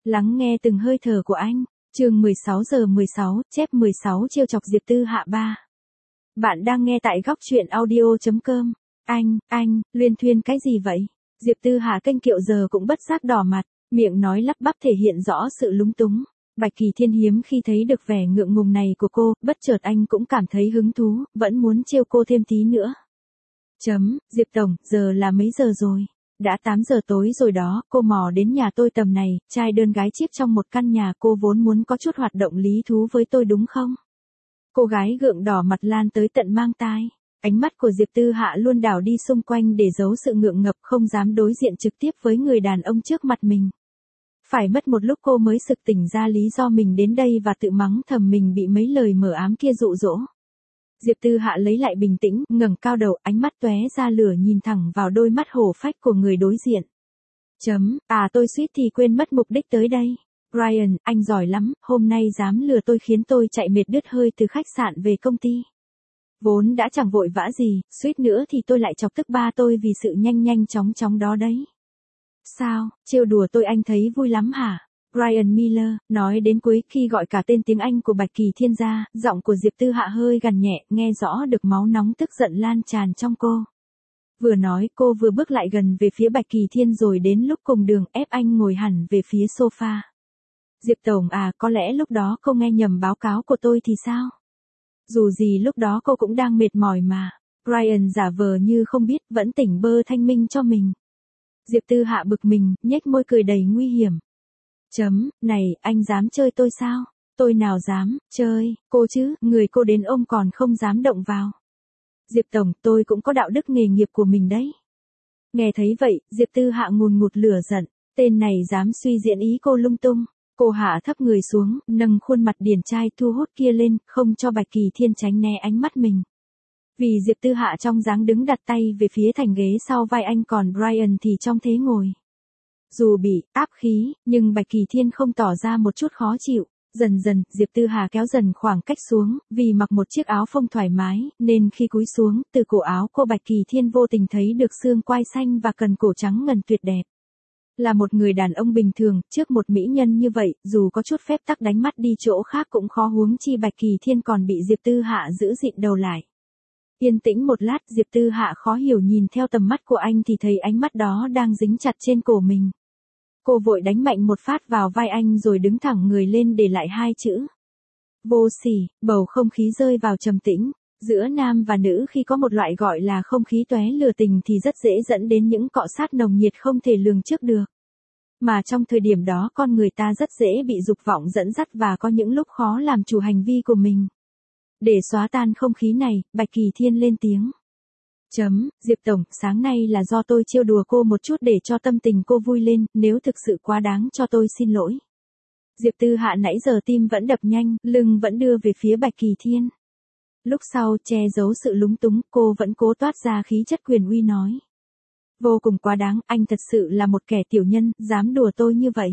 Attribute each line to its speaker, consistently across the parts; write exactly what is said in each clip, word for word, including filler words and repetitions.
Speaker 1: Lắng nghe từng hơi thở của anh. Chương mười sáu giờ mười sáu, chép mười sáu trêu chọc Diệp Tư Hạ ba. Bạn đang nghe tại góc truyện audio chấm com. Anh, anh, luyên thuyên cái gì vậy? Diệp Tư Hạ kênh kiệu giờ cũng bất giác đỏ mặt, miệng nói lắp bắp thể hiện rõ sự lúng túng. Bạch Kỳ Thiên hiếm khi thấy được vẻ ngượng ngùng này của cô, bất chợt anh cũng cảm thấy hứng thú, vẫn muốn trêu cô thêm tí nữa. Chấm, Diệp Tổng, giờ là mấy giờ rồi? Đã tám giờ tối rồi đó, cô mò đến nhà tôi tầm này, trai đơn gái chiếc trong một căn nhà, cô vốn muốn có chút hoạt động lý thú với tôi đúng không? Cô gái gượng đỏ mặt lan tới tận mang tai. Ánh mắt của Diệp Tư Hạ luôn đảo đi xung quanh để giấu sự ngượng ngập, không dám đối diện trực tiếp với người đàn ông trước mặt mình. Phải mất một lúc cô mới sực tỉnh ra lý do mình đến đây và tự mắng thầm mình bị mấy lời mờ ám kia dụ dỗ. Diệp Tư Hạ lấy lại bình tĩnh, ngẩng cao đầu, ánh mắt tóe ra lửa nhìn thẳng vào đôi mắt hổ phách của người đối diện. Chấm, à tôi suýt thì quên mất mục đích tới đây. Brian, anh giỏi lắm, hôm nay dám lừa tôi khiến tôi chạy mệt đứt hơi từ khách sạn về công ty. Vốn đã chẳng vội vã gì, suýt nữa thì tôi lại chọc tức ba tôi vì sự nhanh nhanh chóng chóng đó đấy. Sao, trêu đùa tôi anh thấy vui lắm hả? Brian Miller, nói đến cuối khi gọi cả tên tiếng Anh của Bạch Kỳ Thiên ra, giọng của Diệp Tư Hạ hơi gằn nhẹ, nghe rõ được máu nóng tức giận lan tràn trong cô. Vừa nói cô vừa bước lại gần về phía Bạch Kỳ Thiên rồi đến lúc cùng đường ép anh ngồi hẳn về phía sofa. Diệp Tổng à, có lẽ lúc đó cô nghe nhầm báo cáo của tôi thì sao? Dù gì lúc đó cô cũng đang mệt mỏi mà. Brian giả vờ như không biết, vẫn tỉnh bơ thanh minh cho mình. Diệp Tư Hạ bực mình, nhếch môi cười đầy nguy hiểm. Chấm, này, anh dám chơi tôi sao? Tôi nào dám, chơi, cô chứ, người cô đến ôm còn không dám động vào. Diệp Tổng, tôi cũng có đạo đức nghề nghiệp của mình đấy. Nghe thấy vậy, Diệp Tư Hạ ngùn ngụt lửa giận, tên này dám suy diễn ý cô lung tung. Cô hạ thấp người xuống, nâng khuôn mặt điển trai thu hút kia lên, không cho Bạch Kỳ Thiên tránh né ánh mắt mình. Vì Diệp Tư Hạ trong dáng đứng đặt tay về phía thành ghế sau vai anh, còn Brian thì trong thế ngồi. Dù bị áp khí, nhưng Bạch Kỳ Thiên không tỏ ra một chút khó chịu. Dần dần, Diệp Tư Hạ kéo dần khoảng cách xuống, vì mặc một chiếc áo phông thoải mái, nên khi cúi xuống, từ cổ áo cô Bạch Kỳ Thiên vô tình thấy được xương quai xanh và cần cổ trắng ngần tuyệt đẹp. Là một người đàn ông bình thường, trước một mỹ nhân như vậy, dù có chút phép tắc đánh mắt đi chỗ khác cũng khó, huống chi Bạch Kỳ Thiên còn bị Diệp Tư Hạ giữ dịn đầu lại. Yên tĩnh một lát, Diệp Tư Hạ khó hiểu nhìn theo tầm mắt của anh thì thấy ánh mắt đó đang dính chặt trên cổ mình. Cô vội đánh mạnh một phát vào vai anh rồi đứng thẳng người lên để lại hai chữ. Vô sỉ. Bầu không khí rơi vào trầm tĩnh. Giữa nam và nữ khi có một loại gọi là không khí tóe lửa tình thì rất dễ dẫn đến những cọ sát nồng nhiệt không thể lường trước được. Mà trong thời điểm đó con người ta rất dễ bị dục vọng dẫn dắt và có những lúc khó làm chủ hành vi của mình. Để xóa tan không khí này, Bạch Kỳ Thiên lên tiếng. Chấm, Diệp Tổng, sáng nay là do tôi trêu đùa cô một chút để cho tâm tình cô vui lên, nếu thực sự quá đáng cho tôi xin lỗi. Diệp Tư Hạ nãy giờ tim vẫn đập nhanh, lưng vẫn đưa về phía Bạch Kỳ Thiên. Lúc sau, che giấu sự lúng túng, cô vẫn cố toát ra khí chất quyền uy nói. Vô cùng quá đáng, anh thật sự là một kẻ tiểu nhân, dám đùa tôi như vậy.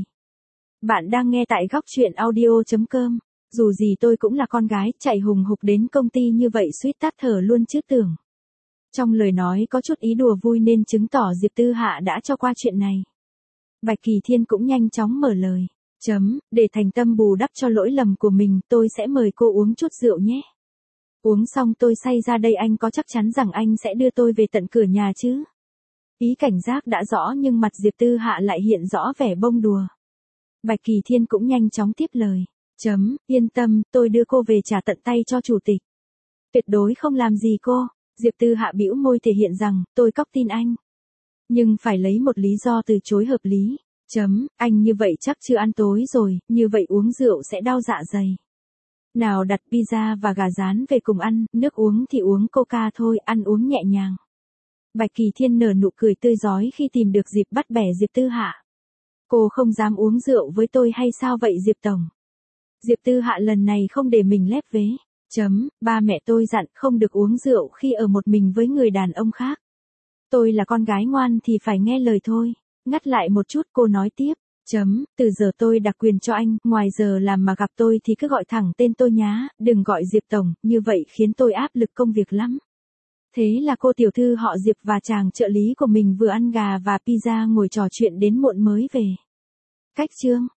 Speaker 1: Bạn đang nghe tại góc truyện audio chấm com. Dù gì tôi cũng là con gái, chạy hùng hục đến công ty như vậy suýt tắt thở luôn chứ tưởng. Trong lời nói có chút ý đùa vui nên chứng tỏ Diệp Tư Hạ đã cho qua chuyện này. Bạch Kỳ Thiên cũng nhanh chóng mở lời. Chấm, để thành tâm bù đắp cho lỗi lầm của mình, tôi sẽ mời cô uống chút rượu nhé. Uống xong tôi say ra đây, anh có chắc chắn rằng anh sẽ đưa tôi về tận cửa nhà chứ? Ý cảnh giác đã rõ nhưng mặt Diệp Tư Hạ lại hiện rõ vẻ bông đùa. Bạch Kỳ Thiên cũng nhanh chóng tiếp lời. Chấm, yên tâm, tôi đưa cô về trả tận tay cho chủ tịch. Tuyệt đối không làm gì cô. Diệp Tư Hạ bĩu môi thể hiện rằng, tôi cóc tin anh. Nhưng phải lấy một lý do từ chối hợp lý. Chấm, anh như vậy chắc chưa ăn tối rồi, như vậy uống rượu sẽ đau dạ dày. Nào đặt pizza và gà rán về cùng ăn, nước uống thì uống coca thôi, ăn uống nhẹ nhàng. Bạch Kỳ Thiên nở nụ cười tươi rói khi tìm được dịp bắt bẻ Diệp Tư Hạ. Cô không dám uống rượu với tôi hay sao vậy Diệp Tổng? Diệp Tư Hạ lần này không để mình lép vế. Chấm, ba mẹ tôi dặn không được uống rượu khi ở một mình với người đàn ông khác. Tôi là con gái ngoan thì phải nghe lời thôi. Ngắt lại một chút cô nói tiếp. Chấm, từ giờ tôi đặc quyền cho anh, ngoài giờ làm mà gặp tôi thì cứ gọi thẳng tên tôi nhá, đừng gọi Diệp Tổng, như vậy khiến tôi áp lực công việc lắm. Thế là cô tiểu thư họ Diệp và chàng trợ lý của mình vừa ăn gà và pizza ngồi trò chuyện đến muộn mới về. Cách chương